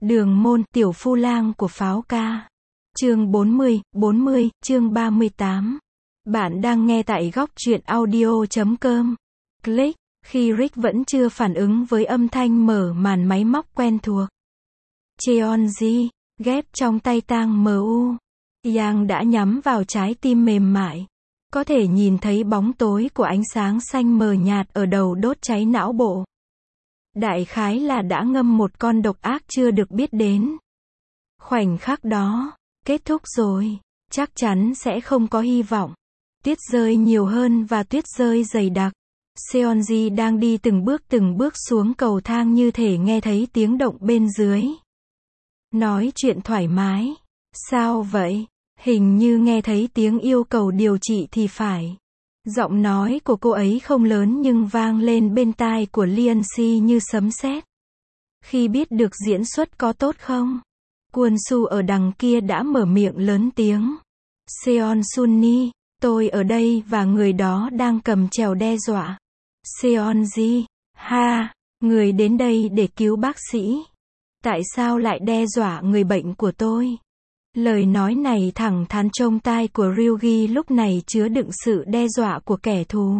Đường môn, tiểu phu lang của pháo ca. Chương 40, chương 38. Bạn đang nghe tại góc truyện audio.com. Click, khi Rick vẫn chưa phản ứng với âm thanh mở màn máy móc quen thuộc. Cheonji, ghép trong tay Tang Mu. Yang đã nhắm vào trái tim mềm mại. Có thể nhìn thấy bóng tối của ánh sáng xanh mờ nhạt ở đầu đốt cháy não bộ. Đại khái là đã ngâm một con độc ác chưa được biết đến. Khoảnh khắc đó, kết thúc rồi, chắc chắn sẽ không có hy vọng. Tuyết rơi nhiều hơn và tuyết rơi dày đặc. Seonji đang đi từng bước xuống cầu thang như thể nghe thấy tiếng động bên dưới. Nói chuyện thoải mái. Sao vậy? Hình như nghe thấy tiếng yêu cầu điều trị thì phải. Giọng nói của cô ấy không lớn nhưng vang lên bên tai của Lian Si như sấm sét. Khi biết được diễn xuất có tốt không? Kwon Su ở đằng kia đã mở miệng lớn tiếng. Seon Sunni, tôi ở đây và người đó đang cầm trèo đe dọa. Seonji, ha, người đến đây để cứu bác sĩ. Tại sao lại đe dọa người bệnh của tôi? Lời nói này thẳng thắn trong tai của Ryugi lúc này chứa đựng sự đe dọa của kẻ thù.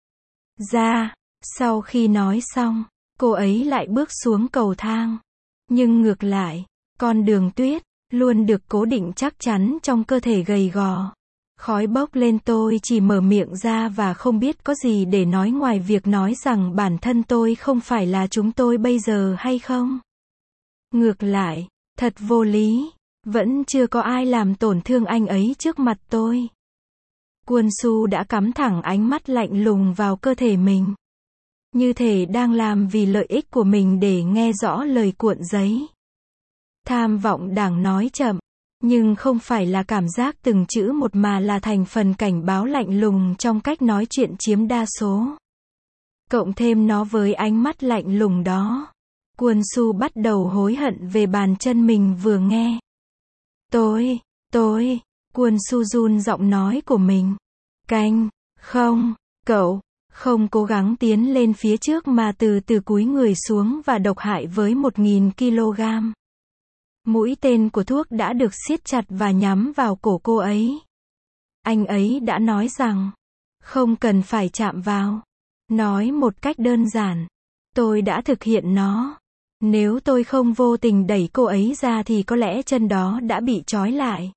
Sau khi nói xong, cô ấy lại bước xuống cầu thang. Nhưng ngược lại, con đường tuyết, luôn được cố định chắc chắn trong cơ thể gầy gò. Khói bốc lên tôi chỉ mở miệng ra và không biết có gì để nói ngoài việc nói rằng bản thân tôi không phải là chúng tôi bây giờ hay không. Ngược lại, thật vô lý. Vẫn chưa có ai làm tổn thương anh ấy trước mặt tôi. Kwon Su đã cắm thẳng ánh mắt lạnh lùng vào cơ thể mình. Như thể đang làm vì lợi ích của mình để nghe rõ lời cuộn giấy. Tham vọng đảng nói chậm, nhưng không phải là cảm giác từng chữ một mà là thành phần cảnh báo lạnh lùng trong cách nói chuyện chiếm đa số. Cộng thêm nó với ánh mắt lạnh lùng đó. Kwon Su bắt đầu hối hận về bàn chân mình vừa nghe. Kwon Su run giọng nói của mình. Cậu, không cố gắng tiến lên phía trước mà từ từ cúi người xuống và độc hại với 1000 kg. Mũi tên của thuốc đã được siết chặt và nhắm vào cổ cô ấy. Anh ấy đã nói rằng, không cần phải chạm vào. Nói một cách đơn giản, tôi đã thực hiện nó. Nếu tôi không vô tình đẩy cô ấy ra thì có lẽ chân đó đã bị trói lại.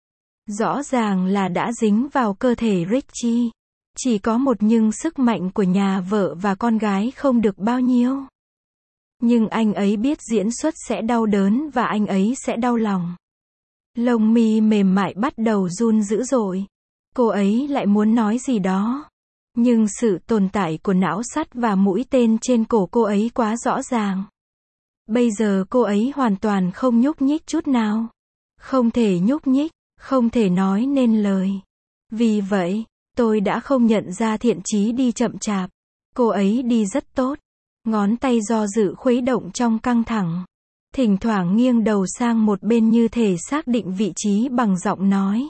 Rõ ràng là đã dính vào cơ thể Richie. Chỉ có một nhưng sức mạnh của nhà vợ và con gái không được bao nhiêu. Nhưng anh ấy biết diễn xuất sẽ đau đớn và anh ấy sẽ đau lòng. Lông mi mềm mại bắt đầu run dữ dội. Cô ấy lại muốn nói gì đó. Nhưng sự tồn tại của não sắt và mũi tên trên cổ cô ấy quá rõ ràng. Bây giờ cô ấy hoàn toàn không nhúc nhích chút nào. Không thể nhúc nhích, không thể nói nên lời. Vì vậy, tôi đã không nhận ra Thiện Chí đi chậm chạp. Cô ấy đi rất tốt. Ngón tay do dự khuấy động trong căng thẳng. Thỉnh thoảng nghiêng đầu sang một bên như thể xác định vị trí bằng giọng nói.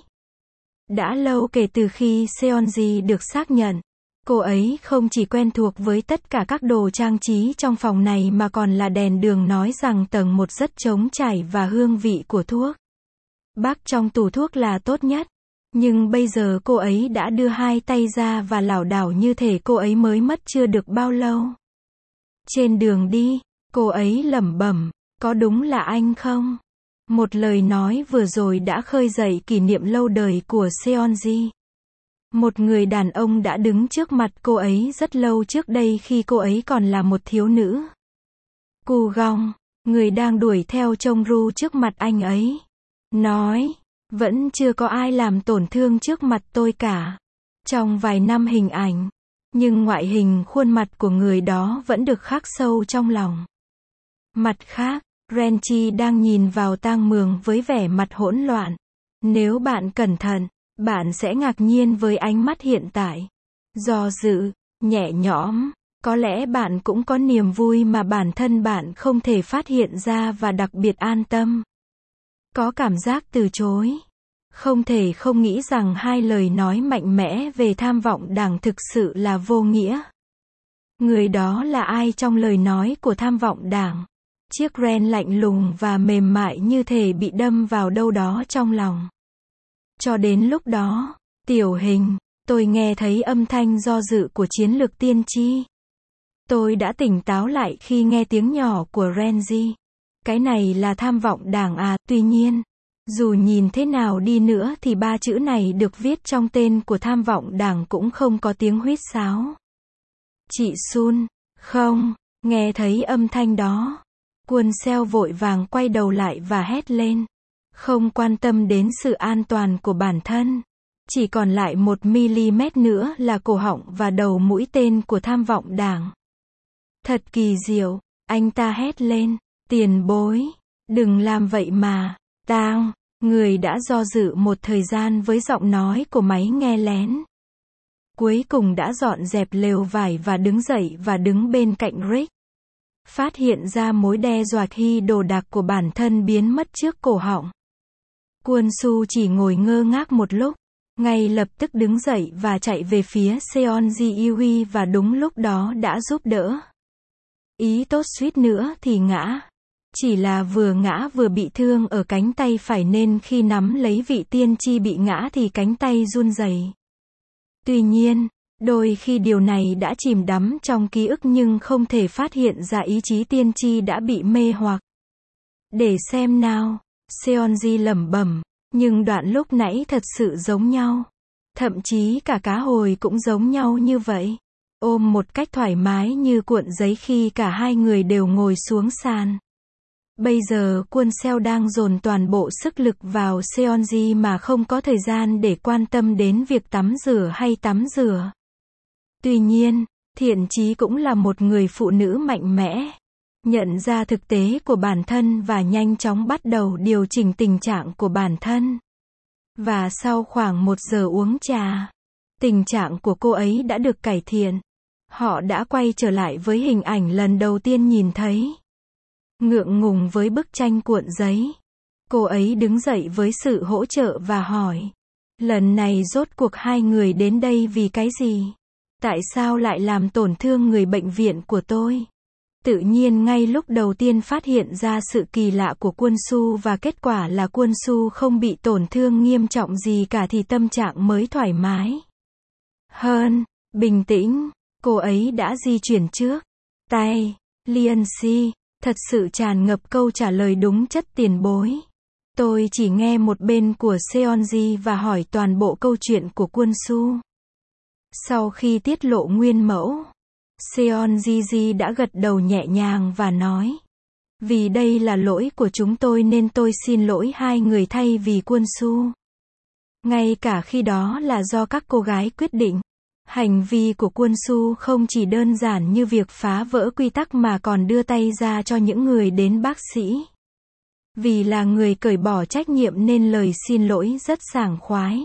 Đã lâu kể từ khi Seonji được xác nhận. Cô ấy không chỉ quen thuộc với tất cả các đồ trang trí trong phòng này mà còn là đèn đường nói rằng tầng 1 rất trống trải và hương vị của thuốc. Bác trong tủ thuốc là tốt nhất. Nhưng bây giờ cô ấy đã đưa hai tay ra và lảo đảo như thể cô ấy mới mất chưa được bao lâu. Trên đường đi, cô ấy lẩm bẩm, có đúng là anh không? Một lời nói vừa rồi đã khơi dậy kỷ niệm lâu đời của Seonji. Một người đàn ông đã đứng trước mặt cô ấy rất lâu trước đây khi cô ấy còn là một thiếu nữ. Cu Gong, người đang đuổi theo Chong Ru trước mặt anh ấy. Nói, vẫn chưa có ai làm tổn thương trước mặt tôi cả. Trong vài năm hình ảnh. Nhưng ngoại hình khuôn mặt của người đó vẫn được khắc sâu trong lòng. Mặt khác, Renchi đang nhìn vào Tang Mường với vẻ mặt hỗn loạn. Nếu bạn cẩn thận, bạn sẽ ngạc nhiên với ánh mắt hiện tại. Do dự, nhẹ nhõm, có lẽ bạn cũng có niềm vui mà bản thân bạn không thể phát hiện ra và đặc biệt an tâm. Có cảm giác từ chối. Không thể không nghĩ rằng hai lời nói mạnh mẽ về tham vọng đảng thực sự là vô nghĩa. Người đó là ai trong lời nói của tham vọng đảng? Chiếc ren lạnh lùng và mềm mại như thể bị đâm vào đâu đó trong lòng. Cho đến lúc đó, Tiểu Hình, tôi nghe thấy âm thanh do dự của chiến lược tiên tri. Tôi đã tỉnh táo lại khi nghe tiếng nhỏ của Renji. Cái này là tham vọng đảng à, tuy nhiên, dù nhìn thế nào đi nữa thì ba chữ này được viết trong tên của tham vọng đảng cũng không có tiếng huýt sáo. Chị Sun, không, nghe thấy âm thanh đó. Quân Seo vội vàng quay đầu lại và hét lên. Không quan tâm đến sự an toàn của bản thân. Chỉ còn lại 1 mm nữa là cổ họng và đầu mũi tên của tham vọng đảng. Thật kỳ diệu, anh ta hét lên. Tiền bối, đừng làm vậy mà. Tang, người đã do dự một thời gian với giọng nói của máy nghe lén. Cuối cùng đã dọn dẹp lều vải và đứng dậy và đứng bên cạnh Rick. Phát hiện ra mối đe dọa khi đồ đạc của bản thân biến mất trước cổ họng. Kwon Su chỉ ngồi ngơ ngác một lúc, ngay lập tức đứng dậy và chạy về phía Seonji Iwi và đúng lúc đó đã giúp đỡ. Ý tốt suýt nữa thì ngã. Chỉ là vừa ngã vừa bị thương ở cánh tay phải nên khi nắm lấy vị tiên tri bị ngã thì cánh tay run rẩy. Tuy nhiên, đôi khi điều này đã chìm đắm trong ký ức nhưng không thể phát hiện ra ý chí tiên tri đã bị mê hoặc. Để xem nào, Seonji lẩm bẩm, nhưng đoạn lúc nãy thật sự giống nhau. Thậm chí cả cá hồi cũng giống nhau như vậy. Ôm một cách thoải mái như cuộn giấy khi cả hai người đều ngồi xuống sàn. Bây giờ Kwon Seo đang dồn toàn bộ sức lực vào Seonji mà không có thời gian để quan tâm đến việc tắm rửa hay tắm rửa. Tuy nhiên, Thiện Chí cũng là một người phụ nữ mạnh mẽ. Nhận ra thực tế của bản thân và nhanh chóng bắt đầu điều chỉnh tình trạng của bản thân. Và sau khoảng 1 giờ uống trà, tình trạng của cô ấy đã được cải thiện. Họ đã quay trở lại với hình ảnh lần đầu tiên nhìn thấy. Ngượng ngùng với bức tranh cuộn giấy. Cô ấy đứng dậy với sự hỗ trợ và hỏi. Lần này rốt cuộc hai người đến đây vì cái gì? Tại sao lại làm tổn thương người bệnh viện của tôi? Tự nhiên ngay lúc đầu tiên phát hiện ra sự kỳ lạ của Kwon Su và kết quả là Kwon Su không bị tổn thương nghiêm trọng gì cả thì tâm trạng mới thoải mái. Hơn, bình tĩnh, cô ấy đã di chuyển trước. Tay, Lian Si, thật sự tràn ngập câu trả lời đúng chất tiền bối. Tôi chỉ nghe một bên của Seonji và hỏi toàn bộ câu chuyện của Kwon Su. Sau khi tiết lộ nguyên mẫu, Seonji đã gật đầu nhẹ nhàng và nói. Vì đây là lỗi của chúng tôi nên tôi xin lỗi hai người thay vì Kwon Su. Ngay cả khi đó là do các cô gái quyết định. Hành vi của Kwon Su không chỉ đơn giản như việc phá vỡ quy tắc mà còn đưa tay ra cho những người đến bác sĩ. Vì là người cởi bỏ trách nhiệm nên lời xin lỗi rất sảng khoái.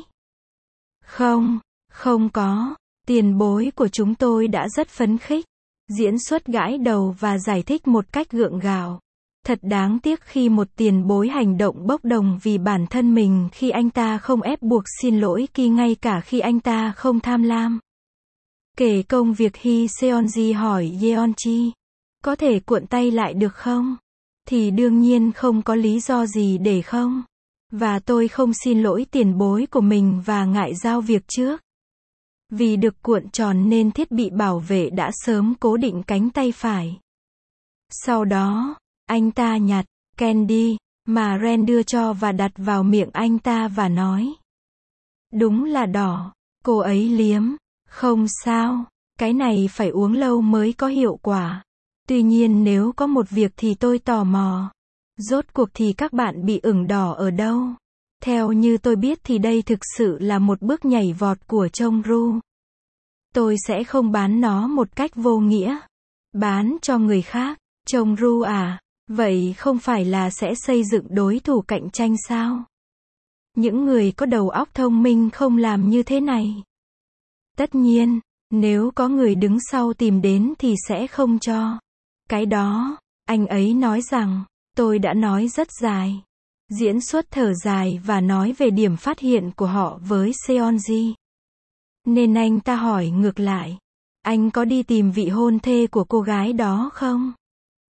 Không có. Tiền bối của chúng tôi đã rất phấn khích. Diễn xuất gãi đầu và giải thích một cách gượng gạo. Thật đáng tiếc khi một tiền bối hành động bốc đồng vì bản thân mình khi anh ta không ép buộc xin lỗi Ki ngay cả khi anh ta không tham lam. Kể công việc Hee Seonji hỏi Yeonji, có thể cuộn tay lại được không? Thì đương nhiên không có lý do gì để không. Và tôi không xin lỗi tiền bối của mình và ngại giao việc trước. Vì được cuộn tròn nên thiết bị bảo vệ đã sớm cố định cánh tay phải. Sau đó, anh ta nhặt candy mà Ren đưa cho và đặt vào miệng anh ta và nói. Đúng là đỏ. Cô ấy liếm. Không sao. Cái này phải uống lâu mới có hiệu quả. Tuy nhiên nếu có một việc thì tôi tò mò. Rốt cuộc thì các bạn bị ửng đỏ ở đâu? Theo như tôi biết thì đây thực sự là một bước nhảy vọt của Chongru. Tôi sẽ không bán nó một cách vô nghĩa. Bán cho người khác. Chongru à? Vậy không phải là sẽ xây dựng đối thủ cạnh tranh sao? Những người có đầu óc thông minh không làm như thế này. Tất nhiên, nếu có người đứng sau tìm đến thì sẽ không cho. Cái đó, anh ấy nói rằng, tôi đã nói rất dài. Diễn xuất thở dài và nói về điểm phát hiện của họ với Seonji. Nên anh ta hỏi ngược lại. Anh có đi tìm vị hôn thê của cô gái đó không?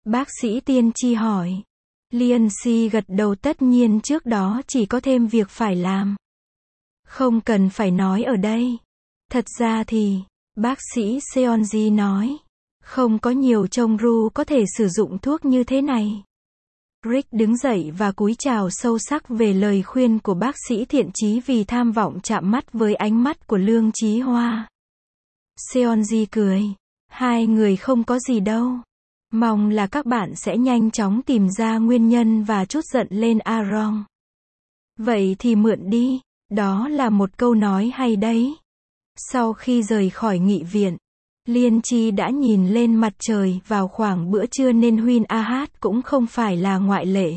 Bác sĩ tiên tri hỏi. Liên Si gật đầu, tất nhiên trước đó chỉ có thêm việc phải làm. Không cần phải nói ở đây. Thật ra thì, bác sĩ Seonji nói, không có nhiều trông ru có thể sử dụng thuốc như thế này. Rick đứng dậy và cúi chào sâu sắc về lời khuyên của bác sĩ thiện chí vì tham vọng chạm mắt với ánh mắt của Lương Chí Hoa. Seonji cười. Hai người không có gì đâu. Mong là các bạn sẽ nhanh chóng tìm ra nguyên nhân và trút giận lên Aaron. Vậy thì mượn đi. Đó là một câu nói hay đấy. Sau khi rời khỏi nghị viện, Liên Chi đã nhìn lên mặt trời vào khoảng bữa trưa nên Huynh Ahad cũng không phải là ngoại lệ.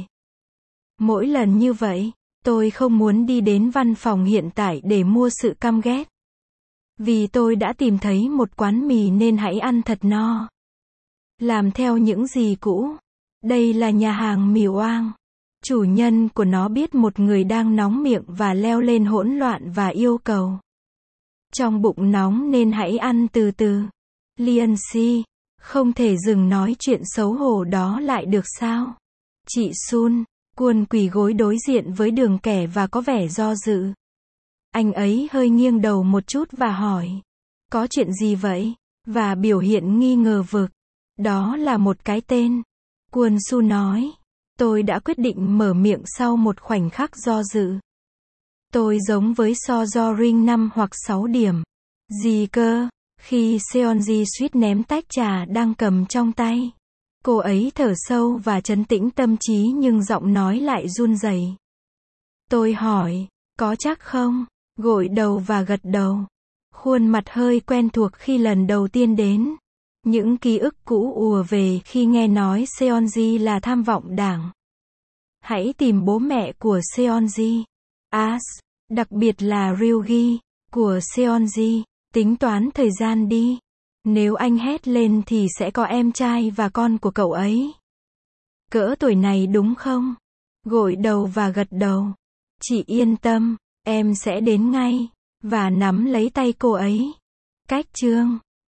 Mỗi lần như vậy, tôi không muốn đi đến văn phòng hiện tại để mua sự căm ghét. Vì tôi đã tìm thấy một quán mì nên hãy ăn thật no. Làm theo những gì cũ. Đây là nhà hàng mì oang. Chủ nhân của nó biết một người đang nóng miệng và leo lên hỗn loạn và yêu cầu. Trong bụng nóng nên hãy ăn từ từ. Liên Si, không thể dừng nói chuyện xấu hổ đó lại được sao? Chị Sun, Quân quỳ gối đối diện với Đường Kẻ và có vẻ do dự. Anh ấy hơi nghiêng đầu một chút và hỏi. Có chuyện gì vậy? Và biểu hiện nghi ngờ vực. Đó là một cái tên. Quân Su nói. Tôi đã quyết định mở miệng sau một khoảnh khắc do dự. Tôi giống với So Do Ring 5 hoặc 6 điểm. Gì cơ? Khi Seonji suýt ném tách trà đang cầm trong tay. Cô ấy thở sâu và trấn tĩnh tâm trí nhưng giọng nói lại run rẩy. Tôi hỏi, có chắc không? Gội đầu và gật đầu. Khuôn mặt hơi quen thuộc khi lần đầu tiên đến. Những ký ức cũ ùa về khi nghe nói Seonji là tham vọng đảng. Hãy tìm bố mẹ của Seonji. Đặc biệt là Ryugi, của Seonji. Tính toán thời gian đi. Nếu anh hét lên thì sẽ có em trai và con của cậu ấy. Cỡ tuổi này đúng không? Gội đầu và gật đầu. Chị yên tâm, em sẽ đến ngay. Và nắm lấy tay cô ấy. Cách chương